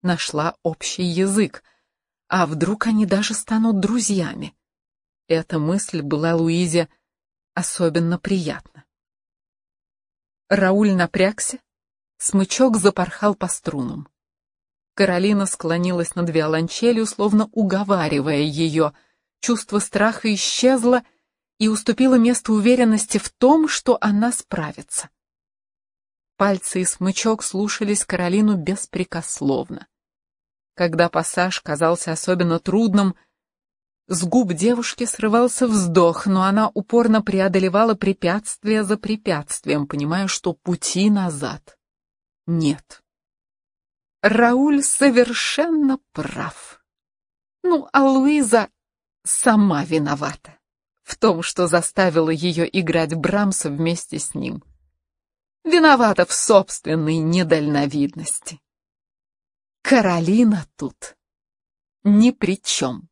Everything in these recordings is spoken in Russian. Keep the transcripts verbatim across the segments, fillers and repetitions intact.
нашла общий язык. А вдруг они даже станут друзьями? Эта мысль была Луизе особенно приятна. Рауль напрягся, смычок запорхал по струнам. Каролина склонилась над виолончелью, словно уговаривая ее. Чувство страха исчезло и уступило место уверенности в том, что она справится. Пальцы и смычок слушались Каролину беспрекословно. Когда пассаж казался особенно трудным, с губ девушки срывался вздох, но она упорно преодолевала препятствие за препятствием, понимая, что пути назад нет. Рауль совершенно прав. Ну, а Луиза сама виновата в том, что заставила ее играть Брамса вместе с ним. Виновата в собственной недальновидности. Каролина тут ни при чем.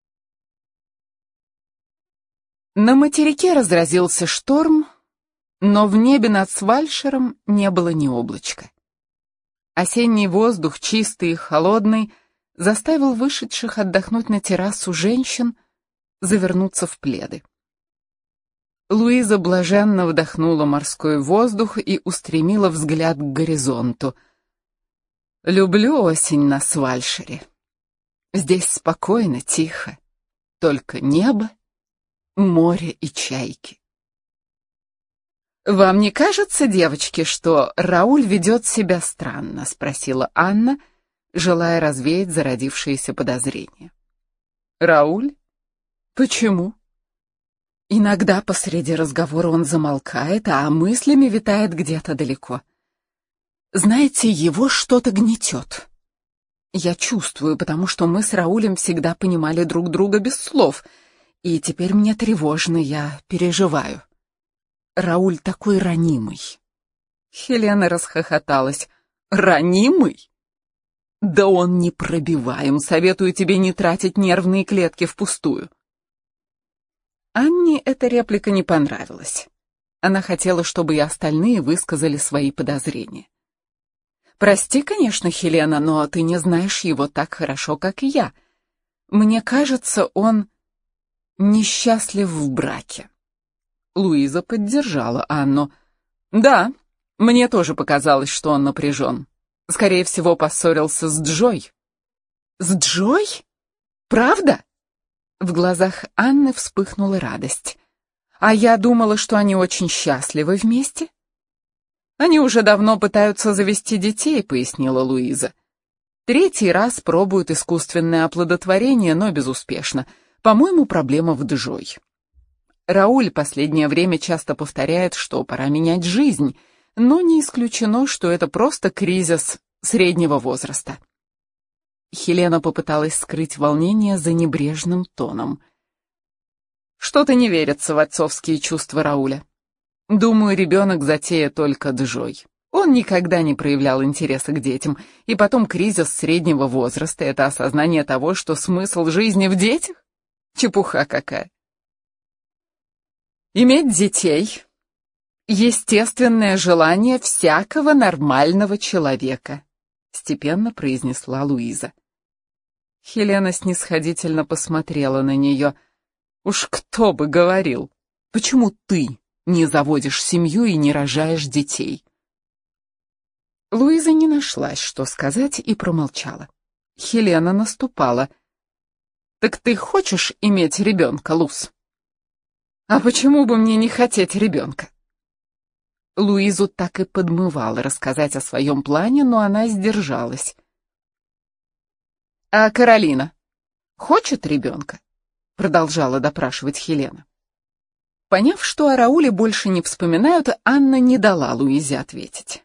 На материке разразился шторм, но в небе над Свальшером не было ни облачка. Осенний воздух, чистый и холодный, заставил вышедших отдохнуть на террасу женщин завернуться в пледы. Луиза блаженно вдохнула морской воздух и устремила взгляд к горизонту. «Люблю осень на Свальшере. Здесь спокойно, тихо, только небо, море и чайки». «Вам не кажется, девочки, что Рауль ведет себя странно?» — спросила Анна, желая развеять зародившиеся подозрения. «Рауль? Почему?» «Иногда посреди разговора он замолкает, а мыслями витает где-то далеко. Знаете, его что-то гнетет. Я чувствую, потому что мы с Раулем всегда понимали друг друга без слов, и теперь мне тревожно, я переживаю. Рауль такой ранимый». Хелена расхохоталась. «Ранимый? Да он непробиваем, советую тебе не тратить нервные клетки впустую». Анне эта реплика не понравилась. Она хотела, чтобы и остальные высказали свои подозрения. «Прости, конечно, Хелена, но ты не знаешь его так хорошо, как и я. Мне кажется, он несчастлив в браке». Луиза поддержала Анну. «Да, мне тоже показалось, что он напряжен. Скорее всего, поссорился с Джой». «С Джой? Правда?» В глазах Анны вспыхнула радость. «А я думала, что они очень счастливы вместе». «Они уже давно пытаются завести детей», — пояснила Луиза. «Третий раз пробуют искусственное оплодотворение, но безуспешно. По-моему, проблема в Джой. Рауль последнее время часто повторяет, что пора менять жизнь, но не исключено, что это просто кризис среднего возраста». Хелена попыталась скрыть волнение за небрежным тоном. «Что-то не верится в отцовские чувства Рауля. Думаю, ребенок затея только Джой. Он никогда не проявлял интереса к детям, и потом кризис среднего возраста — это осознание того, что смысл жизни в детях? Чепуха какая. Иметь детей — естественное желание всякого нормального человека», — степенно произнесла Луиза. Хелена снисходительно посмотрела на нее. «Уж кто бы говорил, почему ты не заводишь семью и не рожаешь детей?» Луиза не нашлась, что сказать, и промолчала. Хелена наступала. «Так ты хочешь иметь ребенка, Луз?» «А почему бы мне не хотеть ребенка?» Луизу так и подмывало рассказать о своем плане, но она сдержалась. «А Каролина хочет ребенка?» — продолжала допрашивать Хелена. Поняв, что о Рауле больше не вспоминают, Анна не дала Луизе ответить.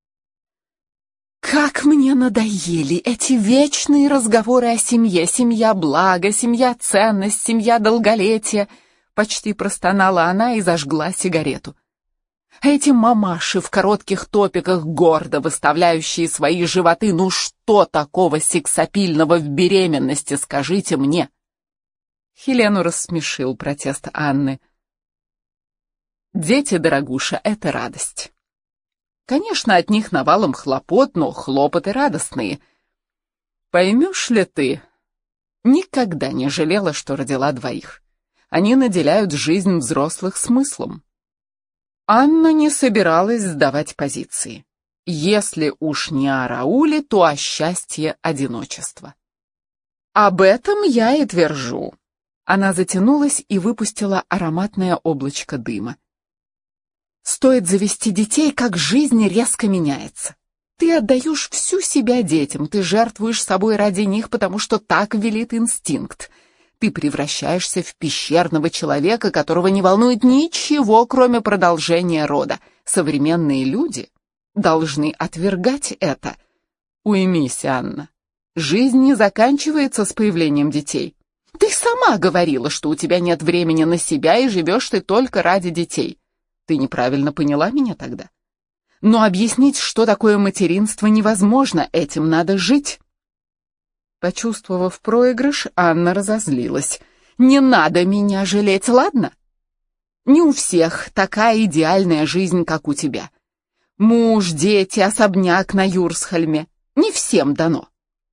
«Как мне надоели эти вечные разговоры о семье, семья благо, семья ценность, семья долголетие!» — почти простонала она и зажгла сигарету. «Эти мамаши в коротких топиках, гордо выставляющие свои животы, ну что такого сексапильного в беременности, скажите мне?» Хелену рассмешил протест Анны. «Дети, дорогуша, — это радость. Конечно, от них навалом хлопот, но хлопоты радостные. Поймешь ли ты, никогда не жалела, что родила двоих. Они наделяют жизнь взрослых смыслом. Анна не собиралась сдавать позиции. Если уж не о Рауле, то о счастье одиночества. Об этом я и твержу. Она затянулась и выпустила ароматное облачко дыма. Стоит завести детей, как жизнь резко меняется. Ты отдаешь всю себя детям, ты жертвуешь собой ради них, потому что так велит инстинкт. Ты превращаешься в пещерного человека, которого не волнует ничего, кроме продолжения рода. Современные люди должны отвергать это. Уймись, Анна. Жизнь не заканчивается с появлением детей. Ты сама говорила, что у тебя нет времени на себя и живешь ты только ради детей. Ты неправильно поняла меня тогда. Но объяснить, что такое материнство, невозможно, этим надо жить. Почувствовав проигрыш, Анна разозлилась. Не надо меня жалеть, ладно? Не у всех такая идеальная жизнь, как у тебя. Муж, дети, особняк на Юрсхольме. Не всем дано.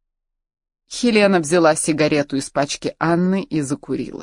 Хелена взяла сигарету из пачки Анны и закурила.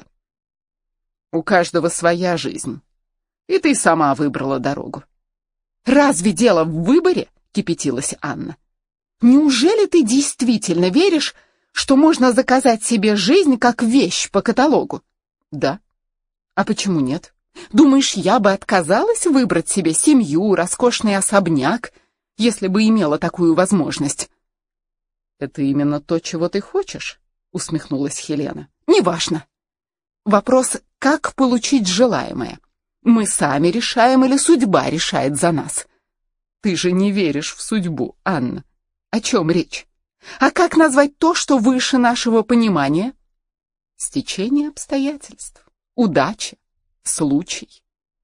У каждого своя жизнь. И ты сама выбрала дорогу. Разве дело в выборе? Кипятилась Анна. Неужели ты действительно веришь, что можно заказать себе жизнь как вещь по каталогу? Да. А почему нет? Думаешь, я бы отказалась выбрать себе семью, роскошный особняк, если бы имела такую возможность? Это именно то, чего ты хочешь, усмехнулась Хелена. Неважно. Вопрос, как получить желаемое. Мы сами решаем или судьба решает за нас? Ты же не веришь в судьбу, Анна. О чем речь? А как назвать то, что выше нашего понимания? Стечение обстоятельств, удача, случай.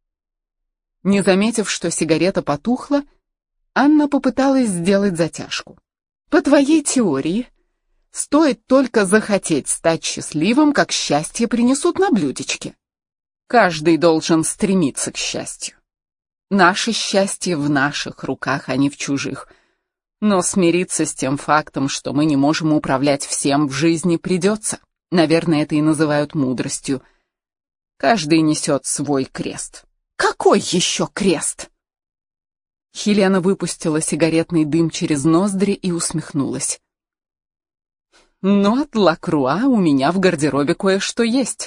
Не заметив, что сигарета потухла, Анна попыталась сделать затяжку. По твоей теории, стоит только захотеть стать счастливым, как счастье принесут на блюдечке. Каждый должен стремиться к счастью. Наше счастье в наших руках, а не в чужих. Но смириться с тем фактом, что мы не можем управлять всем в жизни, придется. Наверное, это и называют мудростью. Каждый несет свой крест. Какой еще крест? Хелена выпустила сигаретный дым через ноздри и усмехнулась. Но от Лакруа у меня в гардеробе кое-что есть.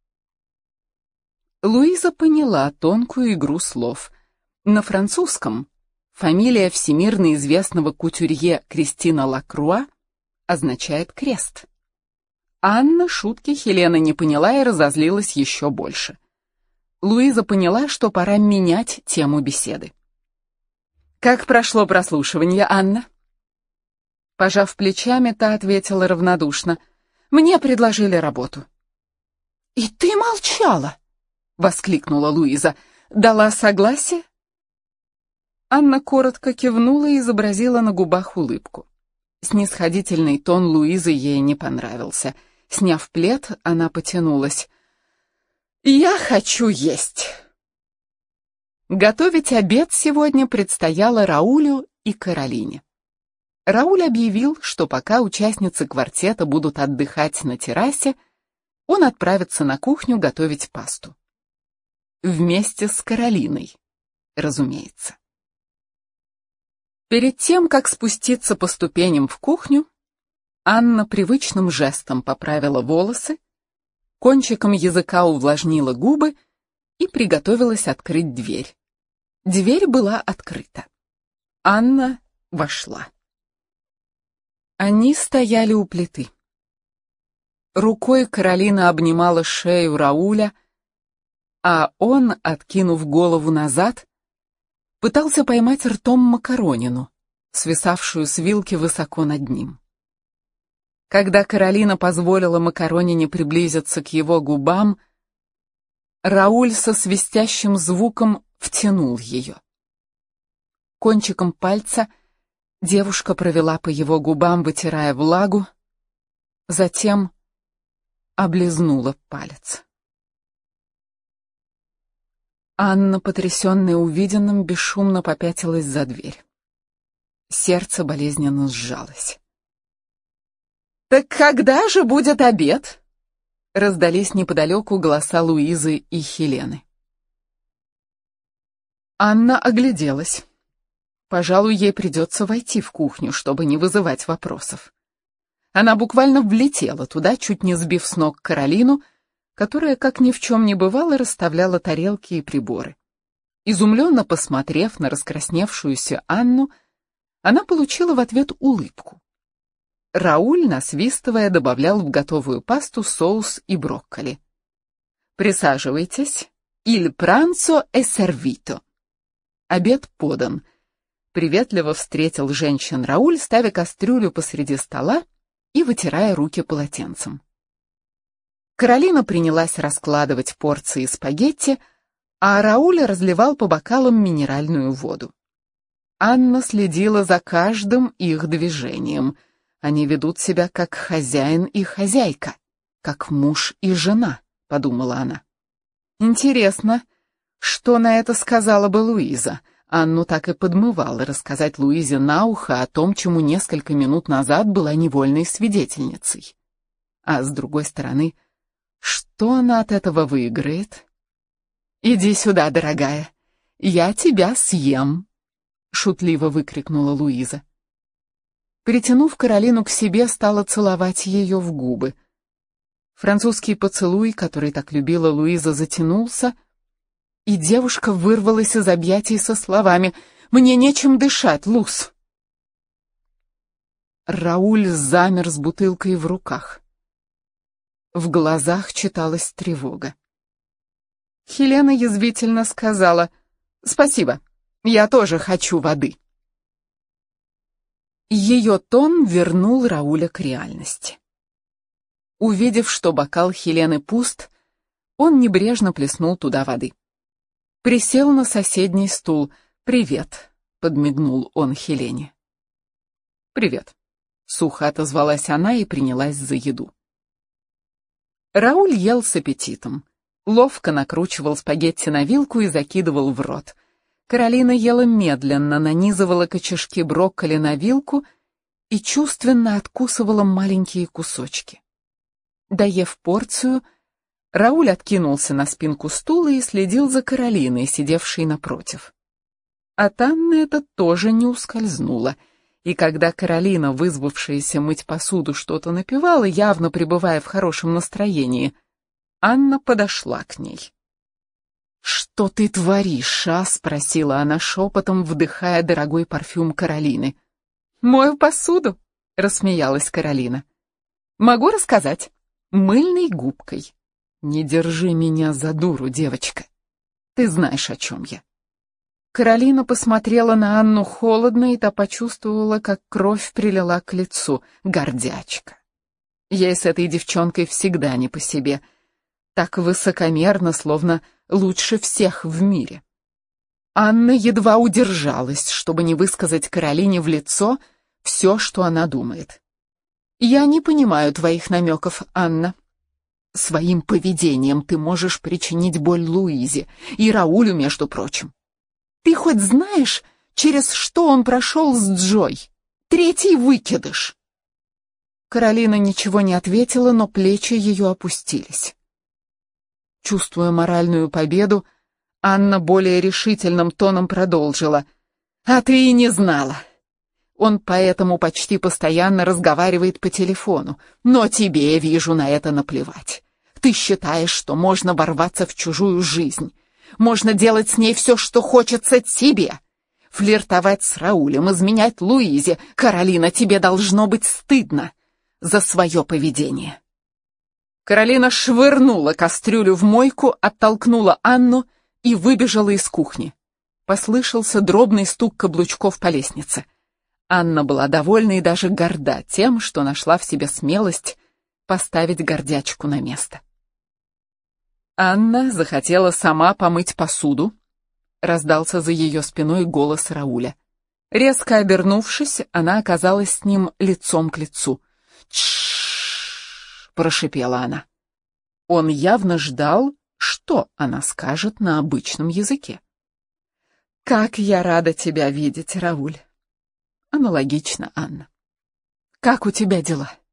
Луиза поняла тонкую игру слов. На французском фамилия всемирно известного кутюрье Кристина Лакруа означает крест. Анна шутки Хелены не поняла и разозлилась еще больше. Луиза поняла, что пора менять тему беседы. «Как прошло прослушивание, Анна?» Пожав плечами, та ответила равнодушно. «Мне предложили работу». «И ты молчала?» — воскликнула Луиза. «Дала согласие?» Анна коротко кивнула и изобразила на губах улыбку. Снисходительный тон Луизы ей не понравился. Сняв плед, она потянулась. «Я хочу есть!» Готовить обед сегодня предстояло Раулю и Каролине. Рауль объявил, что пока участницы квартета будут отдыхать на террасе, он отправится на кухню готовить пасту. Вместе с Каролиной, разумеется. Перед тем, как спуститься по ступеням в кухню, Анна привычным жестом поправила волосы, кончиком языка увлажнила губы и приготовилась открыть дверь. Дверь была открыта. Анна вошла. Они стояли у плиты. Рукой Каролина обнимала шею Рауля, а он, откинув голову назад, пытался поймать ртом макаронину, свисавшую с вилки высоко над ним. Когда Каролина позволила макаронине приблизиться к его губам, Рауль со свистящим звуком втянул ее. Кончиком пальца девушка провела по его губам, вытирая влагу, затем облизнула палец. Анна, потрясенная увиденным, бесшумно попятилась за дверь. Сердце болезненно сжалось. «Так когда же будет обед?» Раздались неподалеку голоса Луизы и Хелены. Анна огляделась. Пожалуй, ей придется войти в кухню, чтобы не вызывать вопросов. Она буквально влетела туда, чуть не сбив с ног Каролину, которая, как ни в чем не бывало, расставляла тарелки и приборы. Изумленно посмотрев на раскрасневшуюся Анну, она получила в ответ улыбку. Рауль, насвистывая, добавлял в готовую пасту соус и брокколи. «Присаживайтесь. Il pranzo è servito». Обед подан. Приветливо встретил женщин Рауль, ставя кастрюлю посреди стола и вытирая руки полотенцем. Каролина принялась раскладывать порции спагетти, а Рауль разливал по бокалам минеральную воду. Анна следила за каждым их движением. Они ведут себя как хозяин и хозяйка, как муж и жена, подумала она. Интересно, что на это сказала бы Луиза? Анну так и подмывало рассказать Луизе на ухо о том, чему несколько минут назад была невольной свидетельницей. А с другой стороны, что она от этого выиграет? «Иди сюда, дорогая, я тебя съем», — шутливо выкрикнула Луиза. Притянув Каролину к себе, стала целовать ее в губы. Французский поцелуй, который так любила Луиза, затянулся, и девушка вырвалась из объятий со словами: «Мне нечем дышать, Луз». Рауль замер с бутылкой в руках. В глазах читалась тревога. Хелена язвительно сказала: «Спасибо, я тоже хочу воды». Ее тон вернул Рауля к реальности. Увидев, что бокал Хелены пуст, он небрежно плеснул туда воды. Присел на соседний стул. «Привет», — подмигнул он Хелене. «Привет», — сухо отозвалась она и принялась за еду. Рауль ел с аппетитом. Ловко накручивал спагетти на вилку и закидывал в рот. Каролина ела медленно, нанизывала кочешки брокколи на вилку и чувственно откусывала маленькие кусочки. Доев порцию, Рауль откинулся на спинку стула и следил за Каролиной, сидевшей напротив. От Анны это тоже не ускользнуло, и когда Каролина, вызвавшаяся мыть посуду, что-то напевала, явно пребывая в хорошем настроении, Анна подошла к ней. «Что ты творишь, а?» — спросила она шепотом, вдыхая дорогой парфюм Каролины. «Мою посуду», — рассмеялась Каролина. «Могу рассказать. Мыльной губкой. Не держи меня за дуру, девочка. Ты знаешь, о чем я». Каролина посмотрела на Анну холодно, и та почувствовала, как кровь прилила к лицу. Гордячка. Ей с этой девчонкой всегда не по себе. Так высокомерно, словно лучше всех в мире. Анна едва удержалась, чтобы не высказать Каролине в лицо все, что она думает. «Я не понимаю твоих намеков, Анна. Своим поведением ты можешь причинить боль Луизе и Раулю, между прочим. Ты хоть знаешь, через что он прошел с Джой? Третий выкидыш!» Каролина ничего не ответила, но плечи ее опустились. Чувствуя моральную победу, Анна более решительным тоном продолжила: «А ты и не знала. Он поэтому почти постоянно разговаривает по телефону, но тебе, я вижу, на это наплевать. Ты считаешь, что можно ворваться в чужую жизнь, можно делать с ней все, что хочется тебе, флиртовать с Раулем, изменять Луизе. Каролина, тебе должно быть стыдно за свое поведение». Каролина швырнула кастрюлю в мойку, оттолкнула Анну и выбежала из кухни. Послышался дробный стук каблучков по лестнице. Анна была довольна и даже горда тем, что нашла в себе смелость поставить гордячку на место. Анна захотела сама помыть посуду. Раздался за ее спиной голос Рауля. Резко обернувшись, она оказалась с ним лицом к лицу. «Тш-ш-ш!» — прошипела она. Он явно ждал, что она скажет на обычном языке. «Как я рада тебя видеть, Рауль!» Аналогично, Анна. «Как у тебя дела?»